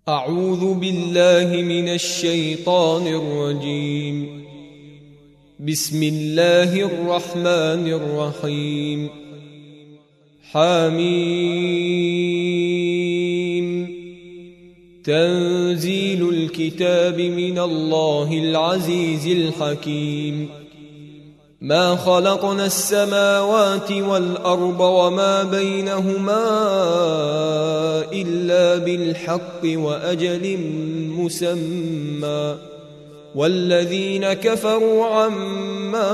أعوذ بالله من الشيطان الرجيم. بسم الله الرحمن الرحيم. حميم. تنزيل الكتاب من الله العزيز الحكيم. ما خلقنا السماوات والأرض وما بينهما إلا بالحق وأجل مسمى، والذين كفروا عما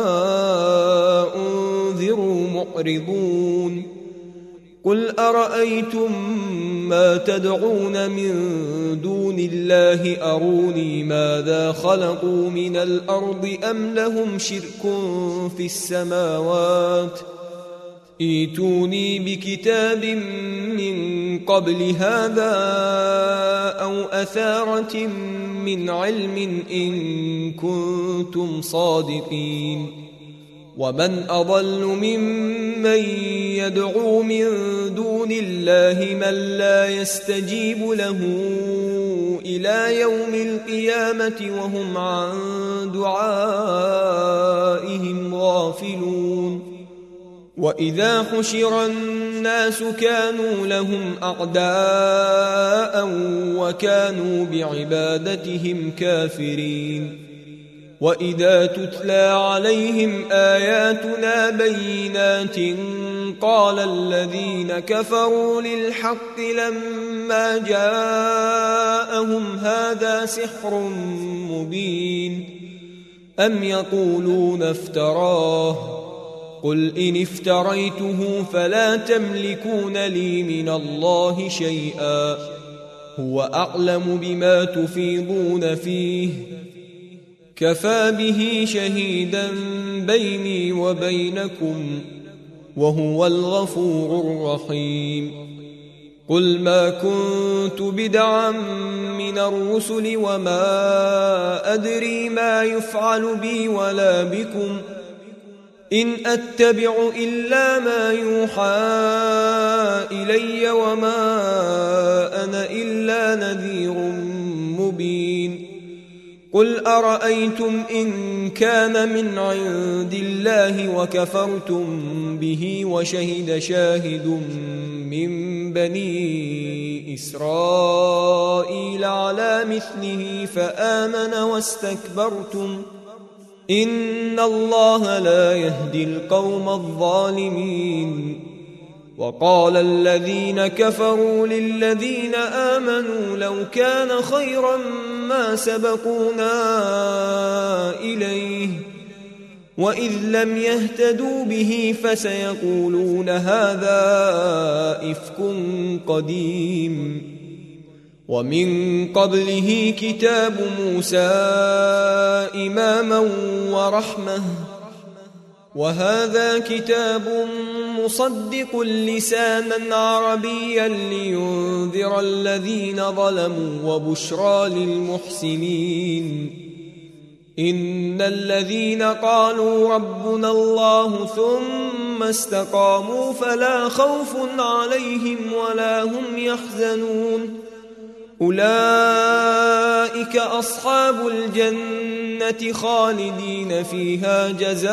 أنذروا معرضون. قل أرأيتم ما تدعون من دون الله أروني ماذا خلقوا من الأرض أم لهم شرك في السماوات، ائتوني بكتاب من قبل هذا أو أثارة من علم إن كنتم صادقين. ومن أضل ممن يدعو من دون الله من لا يستجيب له إلى يوم القيامة وهم عن دعائهم غافلون. وإذا حشر الناس كانوا لهم أعداء وكانوا بعبادتهم كافرين. وإذا تتلى عليهم آياتنا بينات قال الذين كفروا للحق لما جاءهم هذا سحر مبين أم يقولون افتراه قل إن افتريته فلا تملكون لي من الله شيئا هو أعلم بما تفيضون فيه كفى به شهيدا بيني وبينكم وهو الغفور الرحيم. قل ما كنت بدعا من الرسل وما أدري ما يفعل بي ولا بكم إن أتبع إلا ما يوحى إلي وما أنا إلا نذير مبين. قل أرأيتم إن كان من عند الله وكفرتم به وشهد شاهد من بني إسرائيل على مثله فآمن واستكبرتم إن الله لا يهدي القوم الظالمين. وقال الذين كفروا للذين آمنوا لو كان خيرا ما سبقونا إليه وإذ لم يهتدوا به فسيقولون هذا إفك قديم. ومن قبله كتاب موسى إماما ورحمة وهذا كتاب مصدق لسانا عربيا لينذر الذين ظلموا وبشرى للمحسنين. إن الذين قالوا ربنا الله ثم استقاموا فلا خوف عليهم ولا هم يحزنون أولئك أصحاب الجنة خالدين فيها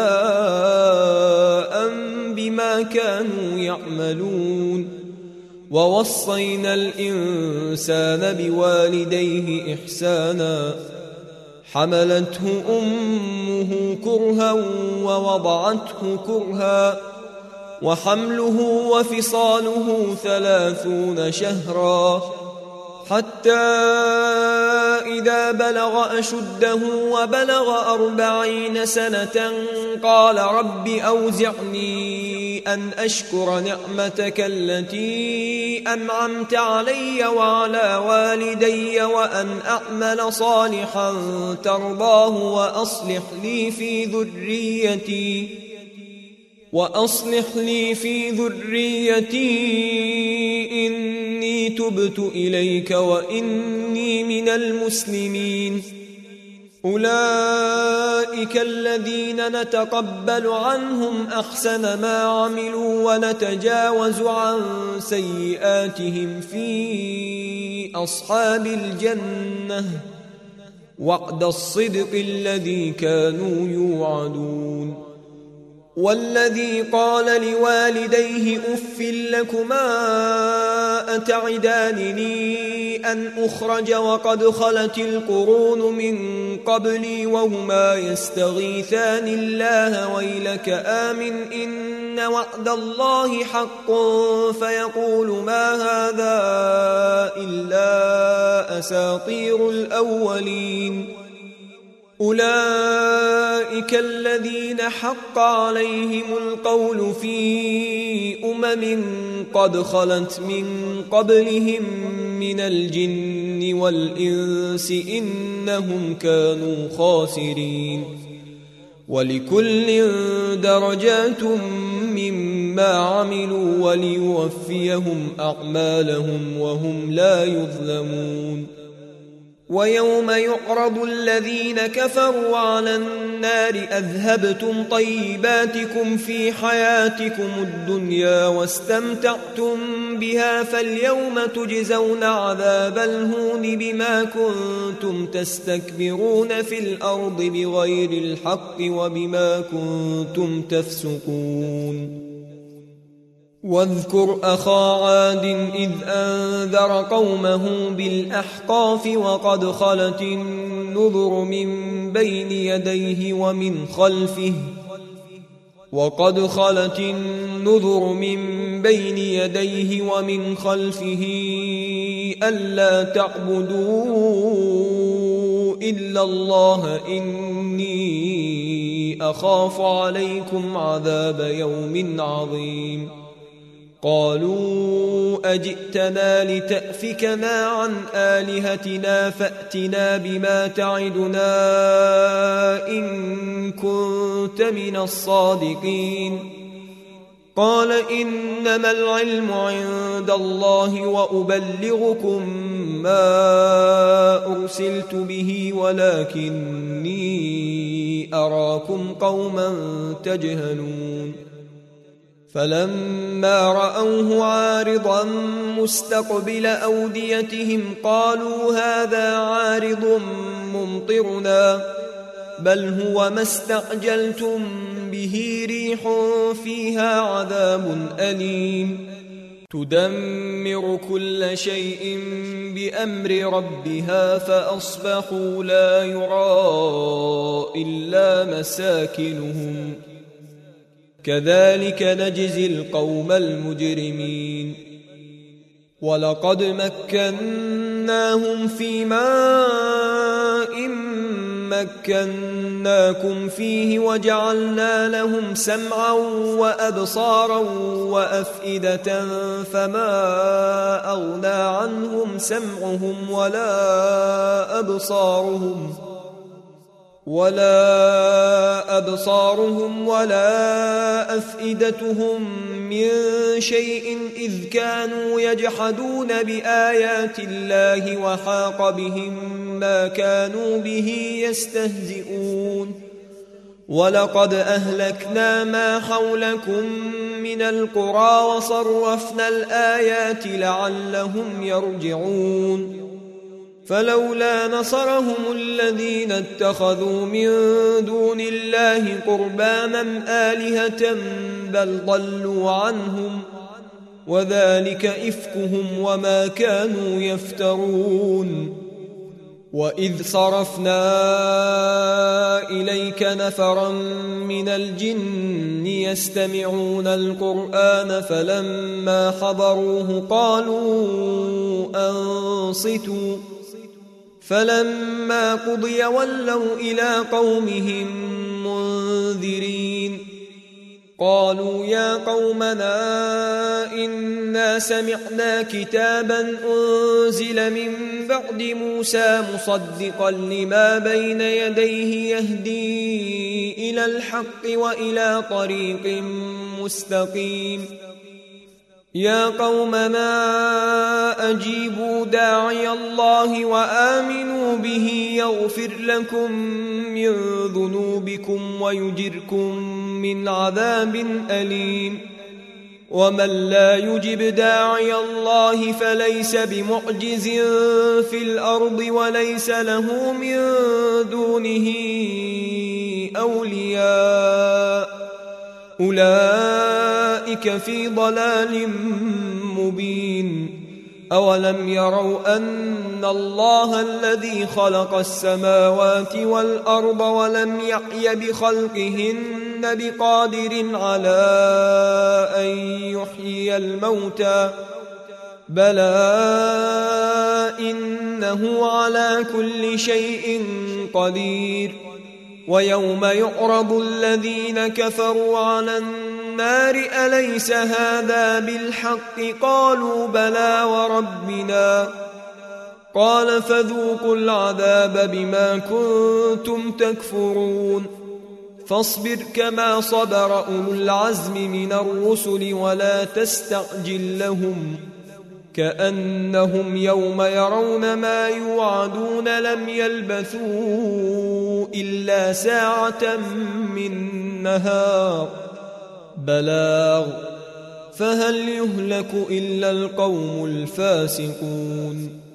جزاء بما كانوا يعملون. ووصينا الإنسان بوالديه إحسانا حملته أمه كرها ووضعته كرها وحمله وفصاله 30 شهرا حتى إذا بلغ أشده وبلغ 40 سنة قال رب أوزعني أن أشكر نعمتك التي أنعمت علي وعلى والدي وأن أعمل صالحا ترضاه وأصلح لي في ذريتي إني تبت إليك وإني من المسلمين. أولئك الذين نتقبل عنهم أحسن ما عملوا ونتجاوز عن سيئاتهم في أصحاب الجنة وعد الصدق الذي كانوا يوعدون. والذي قال لوالديه أف لكما أتعدانني أن أخرج وقد خلت القرون من قبلي وهما يستغيثان الله ويلك آمن إن وعد الله حق فيقول ما هذا إلا أساطير الأولين. أولئك الذين حق عليهم القول في قد خلت من قبلهم من الجن والإنس إنهم كانوا خاسرين. ولكل درجات مما عملوا وليوفيهم أعمالهم وهم لا يظلمون. ويوم يعرض الذين كفروا على النار أذهبتم طيباتكم في حياتكم الدنيا واستمتعتم بها فاليوم تجزون عذاب الهون بما كنتم تستكبرون في الأرض بغير الحق وبما كنتم تفسقون. واذكر أخا عاد إذ أنذر قومه بالأحقاف وقد خلت النذر من بين يديه ومن خلفه ألا تعبدوا إلا الله إني أخاف عليكم عذاب يوم عظيم. قالوا أجئتنا لتأفكنا عن آلهتنا فأتنا بما تعدنا إن كنت من الصادقين. قال إنما العلم عند الله وأبلغكم ما أرسلت به ولكني أراكم قوما تجهلون. فلما رأوه عارضا مستقبل أوديتهم قالوا هذا عارض ممطرنا بل هو ما استعجلتم به ريح فيها عذاب أليم تدمر كل شيء بأمر ربها فأصبحوا لا يرى إلا مساكنهم كذلك نجزي القوم المجرمين. ولقد مكناهم في ماء مكناكم فيه وجعلنا لهم سمعا وأبصارا وأفئدة فما أغنى عنهم سمعهم ولا أبصارهم ولا أفئدتهم من شيء إذ كانوا يجحدون بآيات الله وحاق بهم ما كانوا به يستهزئون. ولقد أهلكنا ما حولكم من القرى وصرفنا الآيات لعلهم يرجعون. فلولا نصرهم الذين اتخذوا من دون الله قربانا آلهة بل ضلوا عنهم وذلك إفكهم وما كانوا يفترون. وإذ صرفنا إليك نفرا من الجن يستمعون القرآن فلما حضروه قالوا أنصتوا فلما قضي ولوا إلى قومهم منذرين. قالوا يا قومنا إنا سمعنا كتابا أنزل من بعد موسى مصدقا لما بين يديه يهدي إلى الحق وإلى طريق مستقيم. يا قومنا أجيبوا داعي الله وآمنوا به يغفر لكم من ذنوبكم ويجركم من عذاب أليم. ومن لا يجب داعي الله فليس بمعجز في الأرض وليس له من دونه أولياء أولئك في ضلال مبين أولم يروا أن الله الذي خلق السماوات والأرض ولم يعي بخلقهن بقادر على أن يحيي الموتى بلى إنه على كل شيء قدير ويوم يعرض الذين كفروا على النار أليس هذا بالحق قالوا بلى وربنا قال فذوقوا العذاب بما كنتم تكفرون فاصبر كما صبر أولو العزم من الرسل ولا تستعجل لهم كأنهم يوم يرون ما يوعدون لم يلبثوا إلا ساعة من نهار بلاغ فهل يهلك إلا القوم الفاسقون